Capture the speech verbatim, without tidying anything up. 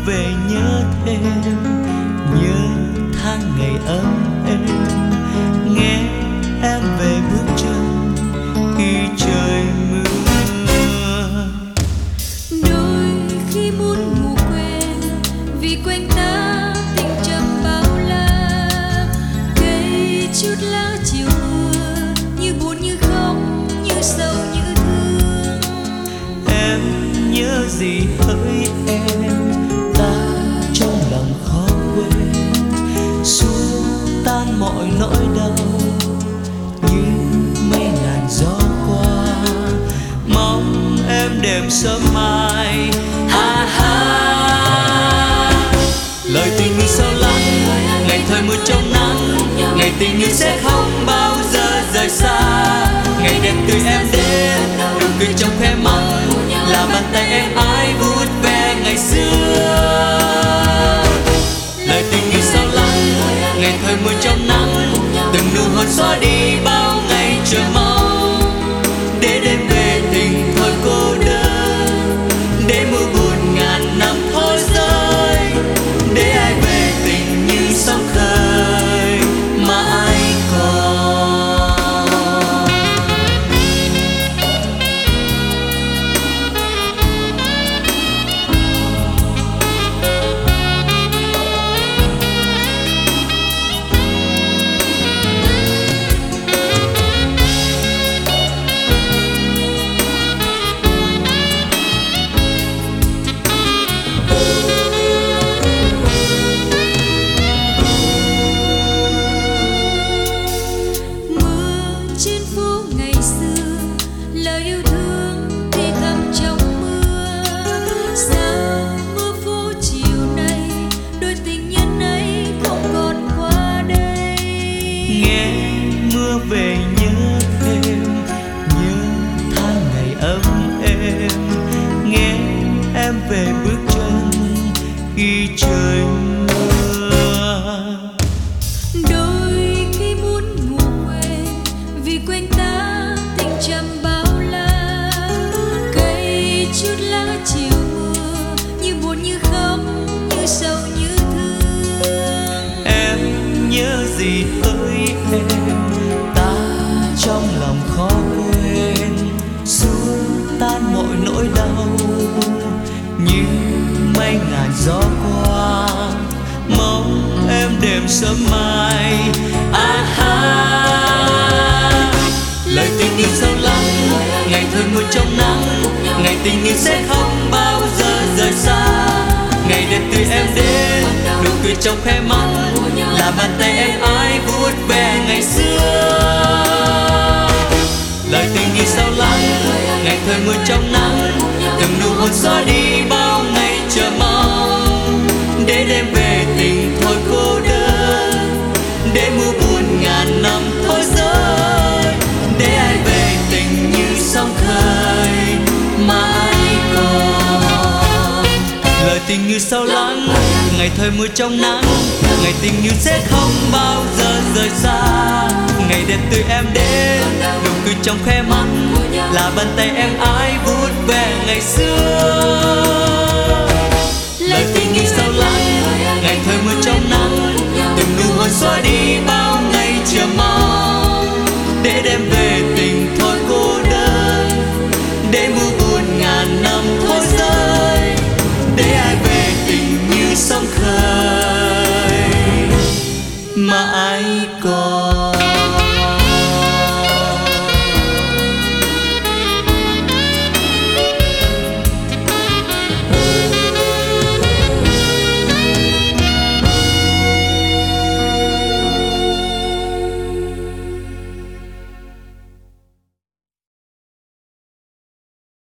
về nhớ thêm, nhớ tháng ngày ấm êm, nghe em về bước chân khi trời mưa. Đôi khi muốn ngủ quên vì quanh ta tình trầm bao la, cây chút lá chiều mưa như buồn như khóc, như sầu như thương. Em nhớ gì hỡi em, ta trong lòng khó quên, xua tan mọi nỗi đau như mây ngàn gió qua. Mong em đêm sớm mai, ha ha. Lời tình yêu sâu lắng, ngày thời mưa trong nắng, ngày tình yêu sẽ không bao giờ rời xa. Ngày đẹp tươi em đến, nụ cười trong khóe mắt, là bàn tay em ai vuốt ve ngày xưa. Lời tình yêu sâu lắng, ngày thời mưa trong nắng, từng nụ hôn xóa đi bao ngày chờ mong. Để đêm về tình thôi cô đơn, để mưa buồn ngàn năm thôi rơi, để ai về tình như sóng khơi mãi còn. Về nhớ thêm, nhớ tháng ngày ấm êm, nghe em về bước chân khi trời mưa. Đôi khi muốn ngủ quên vì quanh ta tình trầm bao la, cây chút lá chiều mưa như buồn như khóc, như sầu như thương. Em nhớ gì hỡi em, trong lòng khó quên, xua tan mọi nỗi đau như mây ngàn gió qua. Mong em đêm sớm mai, à ha. Lời tình yêu sâu lắng, ngày thời mưa trong nắng, ngày tình yêu sẽ không bao giờ rời xa. Ngày đẹp tươi em đến, nụ cười trong khóe mắt, là bàn tay em ai vuốt ve ngày xưa. Lời tình yêu sâu lắng, ngày thời mưa trong nắng, từng nụ hôn xóa đi bao ngày chờ mong. Để đêm về tình thôi cô đơn, để mưa buồn ngàn năm thôi rơi, để ai về tình như sóng khơi mãi còn. Lời tình yêu sâu lắng, ngày thời mưa trong nắng, ngày tình yêu sẽ không bao giờ rời xa. Ngày đẹp tươi em đến, nụ cười trong khóe mắt, là bàn tay em ai vuốt ve ngày xưa.